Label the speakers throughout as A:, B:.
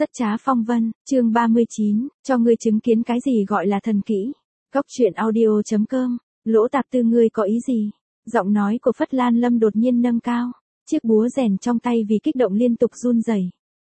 A: Rất trá phong vân, chương 39, cho ngươi chứng kiến cái gì gọi là thần kỹ. Góc truyện audio.com, Lỗ Tạp Tư ngươi có ý gì? Giọng nói của Phất Lan Lâm đột nhiên nâng cao, chiếc búa rèn trong tay vì kích động liên tục run rẩy.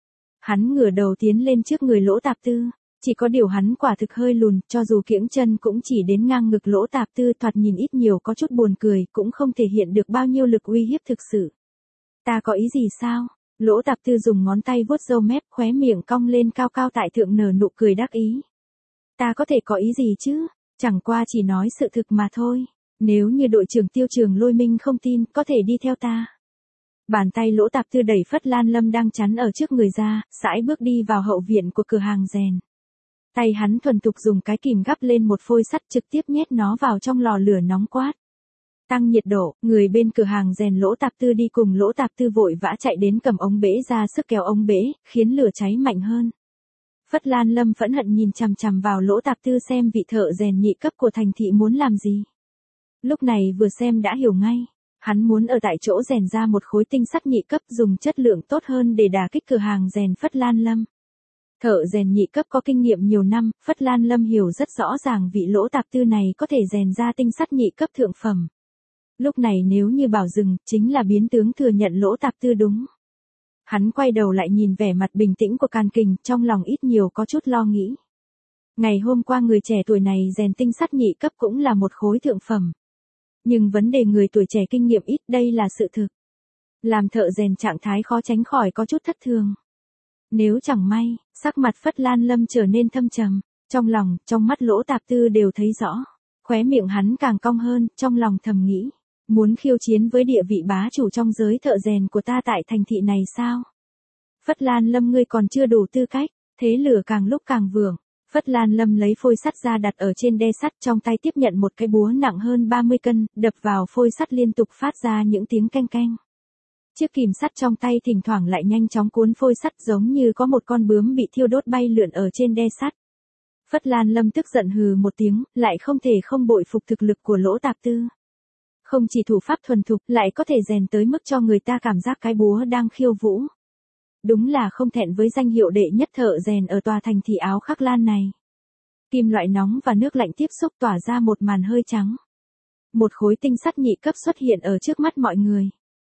A: Hắn ngửa đầu tiến lên trước người Lỗ Tạp Tư, chỉ có điều hắn quả thực hơi lùn, cho dù kiễng chân cũng chỉ đến ngang ngực Lỗ Tạp Tư, thoạt nhìn ít nhiều có chút buồn cười, cũng không thể hiện được bao nhiêu lực uy hiếp thực sự. Ta có ý gì sao? Lỗ Tạp Tư dùng ngón tay vuốt râu mép, khóe miệng cong lên cao cao tại thượng nở nụ cười đắc ý. Ta có thể có ý gì chứ? Chẳng qua chỉ nói sự thực mà thôi. Nếu như đội trưởng Tiêu Trường Lôi Minh không tin, có thể đi theo ta. Bàn tay Lỗ Tạp Tư đẩy Phất Lan Lâm đang chắn ở trước người ra, sải bước đi vào hậu viện của cửa hàng rèn. Tay hắn thuần thục dùng cái kìm gắp lên một phôi sắt, trực tiếp nhét nó vào trong lò lửa nóng quát. Tăng nhiệt độ, người bên cửa hàng rèn Lỗ Tạp Tư đi cùng Lỗ Tạp Tư vội vã chạy đến cầm ống bể ra sức kéo ống bể, khiến lửa cháy mạnh hơn. Phất Lan Lâm phẫn hận nhìn chằm chằm vào Lỗ Tạp Tư xem vị thợ rèn nhị cấp của thành thị muốn làm gì. Lúc này vừa xem đã hiểu ngay, hắn muốn ở tại chỗ rèn ra một khối tinh sắt nhị cấp dùng chất lượng tốt hơn để đả kích cửa hàng rèn Phất Lan Lâm. Thợ rèn nhị cấp có kinh nghiệm nhiều năm, Phất Lan Lâm hiểu rất rõ ràng vị Lỗ Tạp Tư này có thể rèn ra tinh sắt nhị cấp thượng phẩm. Lúc này nếu như bảo dừng, chính là biến tướng thừa nhận Lỗ Tạp Tư đúng. Hắn quay đầu lại nhìn vẻ mặt bình tĩnh của Càn Kình, trong lòng ít nhiều có chút lo nghĩ. Ngày hôm qua người trẻ tuổi này rèn tinh sắt nhị cấp cũng là một khối thượng phẩm. Nhưng vấn đề người tuổi trẻ kinh nghiệm ít, đây là sự thực. Làm thợ rèn trạng thái khó tránh khỏi có chút thất thường. Nếu chẳng may, sắc mặt Phất Lan Lâm trở nên thâm trầm, trong lòng, trong mắt Lỗ Tạp Tư đều thấy rõ. Khóe miệng hắn càng cong hơn, trong lòng thầm nghĩ. Muốn khiêu chiến với địa vị bá chủ trong giới thợ rèn của ta tại thành thị này sao? Phất Lan Lâm ngươi còn chưa đủ tư cách, thế lửa càng lúc càng vượng. Phất Lan Lâm lấy phôi sắt ra đặt ở trên đe sắt, trong tay tiếp nhận một cái búa nặng hơn 30 cân, đập vào phôi sắt liên tục phát ra những tiếng keng keng. Chiếc kìm sắt trong tay thỉnh thoảng lại nhanh chóng cuốn phôi sắt giống như có một con bướm bị thiêu đốt bay lượn ở trên đe sắt. Phất Lan Lâm tức giận hừ một tiếng, lại không thể không bội phục thực lực của Lỗ Tạp Tư. Không chỉ thủ pháp thuần thục, lại có thể rèn tới mức cho người ta cảm giác cái búa đang khiêu vũ. Đúng là không thẹn với danh hiệu đệ nhất thợ rèn ở tòa thành thị áo khắc lan này. Kim loại nóng và nước lạnh tiếp xúc tỏa ra một màn hơi trắng. Một khối tinh sắt nhị cấp xuất hiện ở trước mắt mọi người.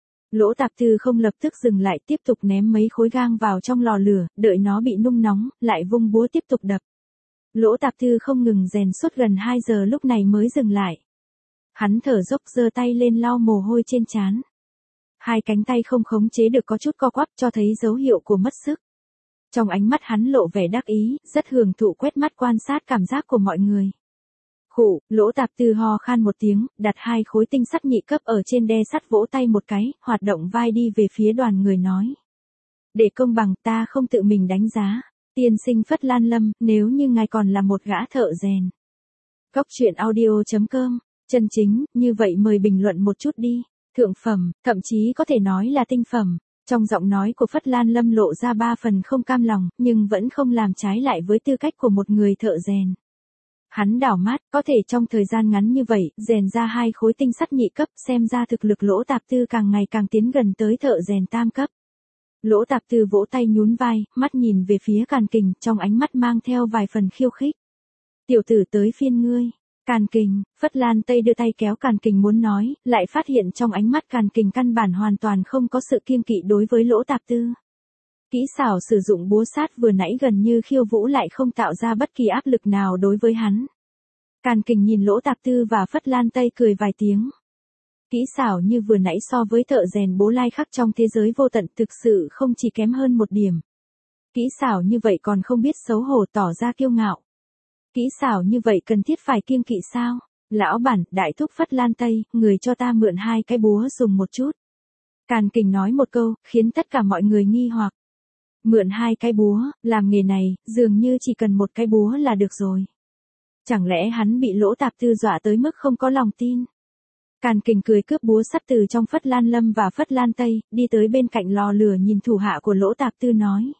A: Lỗ Tạp Tư không lập tức dừng lại, tiếp tục ném mấy khối gang vào trong lò lửa, đợi nó bị nung nóng, lại vung búa tiếp tục đập. Lỗ Tạp Tư không ngừng rèn suốt gần 2 giờ lúc này mới dừng lại. Hắn thở dốc giơ tay lên lau mồ hôi trên trán. Hai cánh tay không khống chế được có chút co quắp, cho thấy dấu hiệu của mất sức. Trong ánh mắt hắn lộ vẻ đắc ý, rất hưởng thụ quét mắt quan sát cảm giác của mọi người. Khụ, Lỗ Tạp Tư ho khan một tiếng, đặt hai khối tinh sắt nhị cấp ở trên đe sắt, vỗ tay một cái, hoạt động vai đi về phía đoàn người nói. Để công bằng, ta không tự mình đánh giá. Tiên sinh Phất Lan Lâm, nếu như ngài còn là một gã thợ rèn. Góc truyện audio.com, chân chính, như vậy mời bình luận một chút đi. Thượng phẩm, thậm chí có thể nói là tinh phẩm. Trong giọng nói của Phất Lan Lâm lộ ra 3 phần không cam lòng, nhưng vẫn không làm trái lại với tư cách của một người thợ rèn. Hắn đảo mắt, có thể trong thời gian ngắn như vậy, rèn ra 2 khối tinh sắt nhị cấp, xem ra thực lực Lỗ Tạp Tư càng ngày càng tiến gần tới thợ rèn tam cấp. Lỗ Tạp Tư vỗ tay nhún vai, mắt nhìn về phía Càn Kình, trong ánh mắt mang theo vài phần khiêu khích. Tiểu tử tới phiên ngươi. Càn Kình, Phất Lan Tây đưa tay kéo Càn Kình muốn nói, lại phát hiện trong ánh mắt Càn Kình căn bản hoàn toàn không có sự kiêng kỵ đối với Lỗ Tạp Tư. Kỹ xảo sử dụng búa sát vừa nãy gần như khiêu vũ lại không tạo ra bất kỳ áp lực nào đối với hắn. Càn Kình nhìn Lỗ Tạp Tư và Phất Lan Tây cười vài tiếng. Kỹ xảo như vừa nãy so với thợ rèn Bố Lai Khắc trong thế giới vô tận thực sự không chỉ kém hơn một điểm. Kỹ xảo như vậy còn không biết xấu hổ tỏ ra kiêu ngạo. Kỹ xảo như vậy cần thiết phải kiêng kỵ sao? Lão bản, đại thúc Phất Lan Tây, người cho ta mượn 2 cái búa dùng một chút. Càn Kình nói một câu, khiến tất cả mọi người nghi hoặc. Mượn 2 cái búa, làm nghề này, dường như chỉ cần một cái búa là được rồi. Chẳng lẽ hắn bị Lỗ Tạp Tư dọa tới mức không có lòng tin? Càn Kình cười cướp búa sắt từ trong Phất Lan Lâm và Phất Lan Tây, đi tới bên cạnh lò lửa nhìn thủ hạ của Lỗ Tạp Tư nói.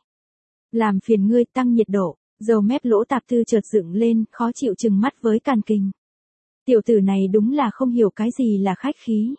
A: Làm phiền ngươi tăng nhiệt độ. Dầu mép Lỗ Tạp Tư chợt dựng lên, khó chịu trừng mắt với Càn Kình. Tiểu tử này đúng là không hiểu cái gì là khách khí.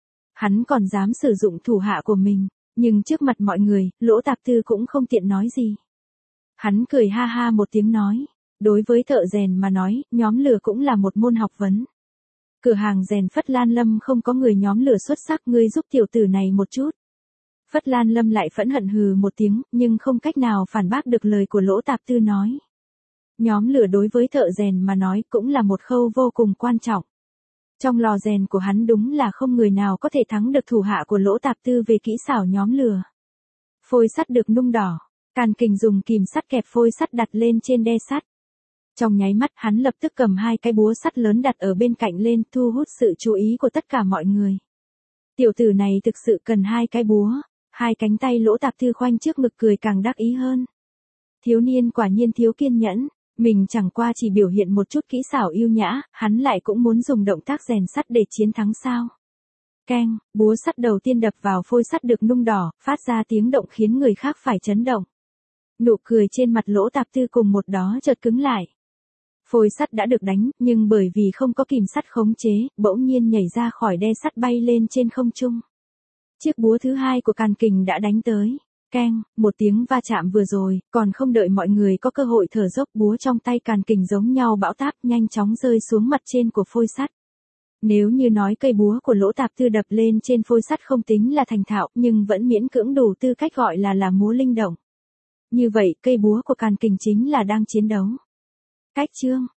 A: Hắn còn dám sử dụng thủ hạ của mình, nhưng trước mặt mọi người, Lỗ Tạp Tư cũng không tiện nói gì. Hắn cười ha ha một tiếng nói. Đối với thợ rèn mà nói, nhóm lửa cũng là một môn học vấn. Cửa hàng rèn Phất Lan Lâm không có người nhóm lửa xuất sắc, ngươi giúp tiểu tử này một chút. Phất Lan Lâm lại phẫn hận hừ một tiếng, nhưng không cách nào phản bác được lời của Lỗ Tạp Tư nói. Nhóm lửa đối với thợ rèn mà nói cũng là một khâu vô cùng quan trọng. Trong lò rèn của hắn đúng là không người nào có thể thắng được thủ hạ của Lỗ Tạp Tư về kỹ xảo nhóm lửa. Phôi sắt được nung đỏ, Càn Kình dùng kìm sắt kẹp phôi sắt đặt lên trên đe sắt. Trong nháy mắt hắn lập tức cầm 2 cái búa sắt lớn đặt ở bên cạnh lên, thu hút sự chú ý của tất cả mọi người. Tiểu tử này thực sự cần 2 cái búa, 2 cánh tay. Lỗ Tạp Tư khoanh trước ngực cười càng đắc ý hơn. Thiếu niên quả nhiên thiếu kiên nhẫn, mình chẳng qua chỉ biểu hiện một chút kỹ xảo yêu nhã, hắn lại cũng muốn dùng động tác rèn sắt để chiến thắng sao. Keng, búa sắt đầu tiên đập vào phôi sắt được nung đỏ, phát ra tiếng động khiến người khác phải chấn động. Nụ cười trên mặt Lỗ Tạp Tư cùng một đó chợt cứng lại. Phôi sắt đã được đánh, nhưng bởi vì không có kìm sắt khống chế, bỗng nhiên nhảy ra khỏi đe sắt bay lên trên không trung. Chiếc búa thứ 2 của Càn Kình đã đánh tới. Keng, một tiếng va chạm vừa rồi, còn không đợi mọi người có cơ hội thở dốc, búa trong tay Càn Kình giống nhau bão táp nhanh chóng rơi xuống mặt trên của phôi sắt. Nếu như nói cây búa của Lỗ Tạp Tư đập lên trên phôi sắt không tính là thành thạo, nhưng vẫn miễn cưỡng đủ tư cách gọi là múa linh động. Như vậy, cây búa của Càn Kình chính là đang chiến đấu. Cách chương